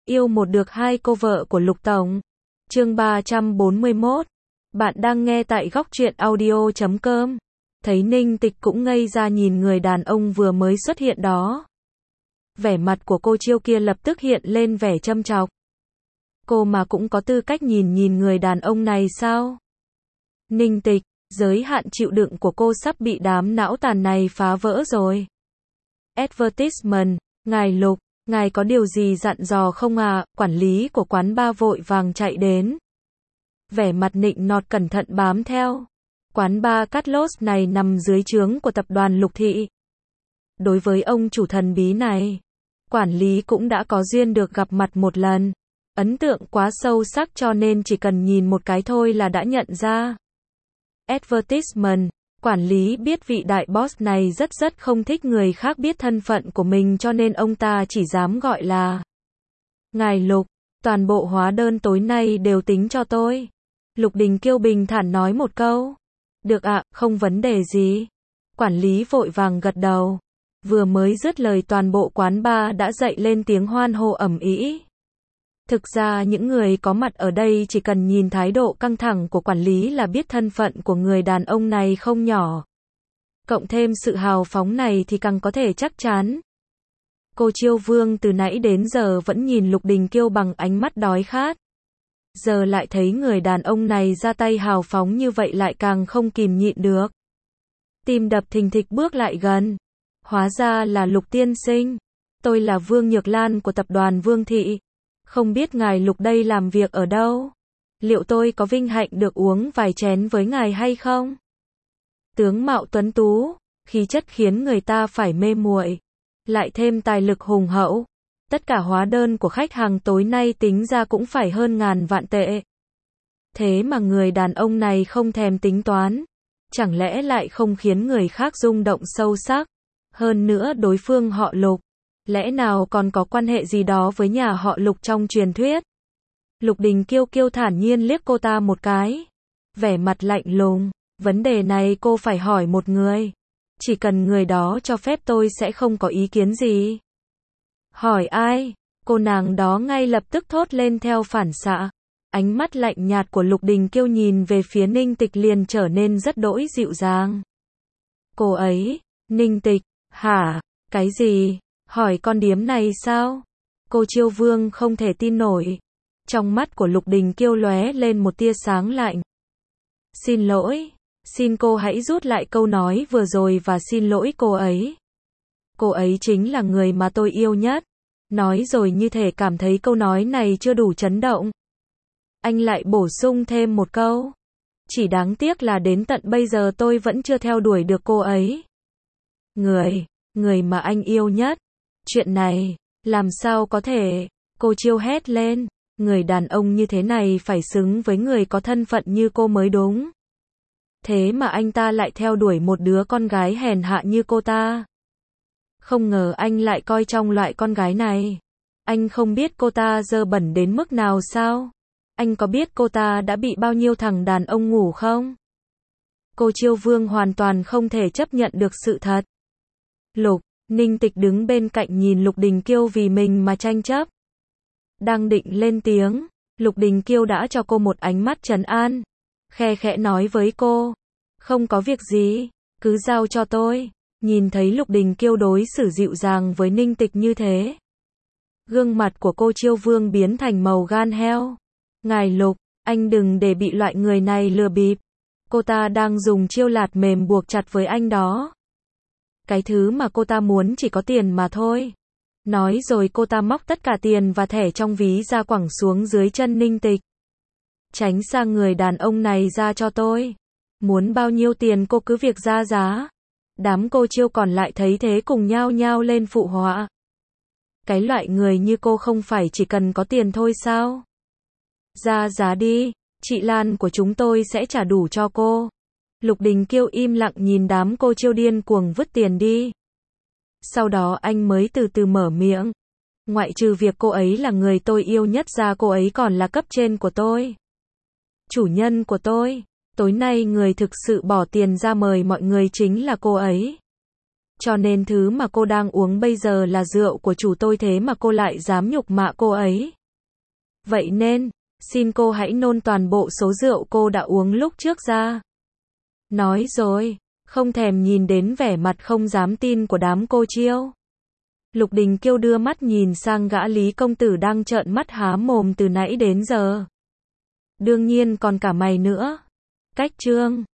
Yêu một được hai cô vợ của Lục Tổng. Chương 341. Bạn đang nghe tại góc truyện audio.com. Thấy Ninh Tịch cũng ngây ra nhìn người đàn ông vừa mới xuất hiện đó. Vẻ mặt của cô Chiêu kia lập tức hiện lên vẻ châm chọc. Cô mà cũng có tư cách nhìn người đàn ông này sao? Ninh Tịch, giới hạn chịu đựng của cô sắp bị đám não tàn này phá vỡ rồi. Advertisement, ngài Lục, ngài có điều gì dặn dò không à? Quản lý của quán bar vội vàng chạy đến. Vẻ mặt nịnh nọt cẩn thận bám theo. Quán bar Carlos này nằm dưới trướng của tập đoàn Lục Thị. Đối với ông chủ thần bí này, quản lý cũng đã có duyên được gặp mặt một lần. Ấn tượng quá sâu sắc cho nên chỉ cần nhìn một cái thôi là đã nhận ra. Advertisement, quản lý biết vị đại boss này rất không thích người khác biết thân phận của mình cho nên ông ta chỉ dám gọi là ngài Lục, toàn bộ hóa đơn tối nay đều tính cho tôi. Lục Đình Kiêu bình thản nói một câu. Được ạ, không vấn đề gì. Quản lý vội vàng gật đầu. Vừa mới dứt lời toàn bộ quán bar đã dậy lên tiếng hoan hô ầm ĩ. Thực ra những người có mặt ở đây chỉ cần nhìn thái độ căng thẳng của quản lý là biết thân phận của người đàn ông này không nhỏ. Cộng thêm sự hào phóng này thì càng có thể chắc chắn. Cô Chiêu Vương từ nãy đến giờ vẫn nhìn Lục Đình Kiêu bằng ánh mắt đói khát. Giờ lại thấy người đàn ông này ra tay hào phóng như vậy lại càng không kìm nhịn được. Tim đập thình thịch bước lại gần. Hóa ra là Lục tiên sinh. Tôi là Vương Nhược Lan của tập đoàn Vương Thị. Không biết ngài Lục đây làm việc ở đâu? Liệu tôi có vinh hạnh được uống vài chén với ngài hay không? Tướng mạo tuấn tú, khí chất khiến người ta phải mê muội, lại thêm tài lực hùng hậu. Tất cả hóa đơn của khách hàng tối nay tính ra cũng phải hơn ngàn vạn tệ. Thế mà người đàn ông này không thèm tính toán. Chẳng lẽ lại không khiến người khác rung động sâu sắc? Hơn nữa đối phương họ Lục. Lẽ nào còn có quan hệ gì đó với nhà họ Lục trong truyền thuyết? Lục Đình Kiêu thản nhiên liếc cô ta một cái. Vẻ mặt lạnh lùng. Vấn đề này cô phải hỏi một người. Chỉ cần người đó cho phép tôi sẽ không có ý kiến gì. Hỏi ai? Cô nàng đó ngay lập tức thốt lên theo phản xạ. Ánh mắt lạnh nhạt của Lục Đình Kiêu nhìn về phía Ninh Tịch liền trở nên rất đỗi dịu dàng. Cô ấy, Ninh Tịch, hả? Cái gì? Hỏi con điếm này sao? Cô Chiêu Vương không thể tin nổi. Trong mắt của Lục Đình Kiêu lóe lên một tia sáng lạnh. Xin lỗi, xin cô hãy rút lại câu nói vừa rồi và xin lỗi cô ấy. Cô ấy chính là người mà tôi yêu nhất. Nói rồi như thể cảm thấy câu nói này chưa đủ chấn động. Anh lại bổ sung thêm một câu. Chỉ đáng tiếc là đến tận bây giờ tôi vẫn chưa theo đuổi được cô ấy. Người mà anh yêu nhất. Chuyện này, làm sao có thể? Cô Chiêu hét lên. Người đàn ông như thế này phải xứng với người có thân phận như cô mới đúng. Thế mà anh ta lại theo đuổi một đứa con gái hèn hạ như cô ta. Không ngờ anh lại coi trọng loại con gái này. Anh không biết cô ta dơ bẩn đến mức nào sao? Anh có biết cô ta đã bị bao nhiêu thằng đàn ông ngủ không? Cô Chiêu Vương hoàn toàn không thể chấp nhận được sự thật. Lục, Ninh Tịch đứng bên cạnh nhìn Lục Đình Kiêu vì mình mà tranh chấp. Đang định lên tiếng, Lục Đình Kiêu đã cho cô một ánh mắt trấn an. Khe khẽ nói với cô. Không có việc gì, cứ giao cho tôi. Nhìn thấy Lục Đình Kiêu đối xử dịu dàng với Ninh Tịch như thế. Gương mặt của cô Chiêu Vương biến thành màu gan heo. Ngài Lục, anh đừng để bị loại người này lừa bịp. Cô ta đang dùng chiêu lạt mềm buộc chặt với anh đó. Cái thứ mà cô ta muốn chỉ có tiền mà thôi. Nói rồi cô ta móc tất cả tiền và thẻ trong ví ra quẳng xuống dưới chân Ninh Tịch. Tránh xa người đàn ông này ra cho tôi. Muốn bao nhiêu tiền cô cứ việc ra giá. Đám cô Chiêu còn lại thấy thế cùng nhao nhao lên phụ họa. Cái loại người như cô không phải chỉ cần có tiền thôi sao? Ra giá đi, chị Lan của chúng tôi sẽ trả đủ cho cô. Lục Đình Kiêu im lặng nhìn đám cô Chiêu điên cuồng vứt tiền đi. Sau đó anh mới từ từ mở miệng. Ngoại trừ việc cô ấy là người tôi yêu nhất ra cô ấy còn là cấp trên của tôi. Chủ nhân của tôi. Tối nay người thực sự bỏ tiền ra mời mọi người chính là cô ấy. Cho nên thứ mà cô đang uống bây giờ là rượu của chủ tôi, thế mà cô lại dám nhục mạ cô ấy. Vậy nên, xin cô hãy nôn toàn bộ số rượu cô đã uống lúc trước ra. Nói rồi, không thèm nhìn đến vẻ mặt không dám tin của đám cô Chiêu. Lục Đình Kiêu đưa mắt nhìn sang gã Lý công tử đang trợn mắt há mồm từ nãy đến giờ. Đương nhiên còn cả mày nữa. Cách Trương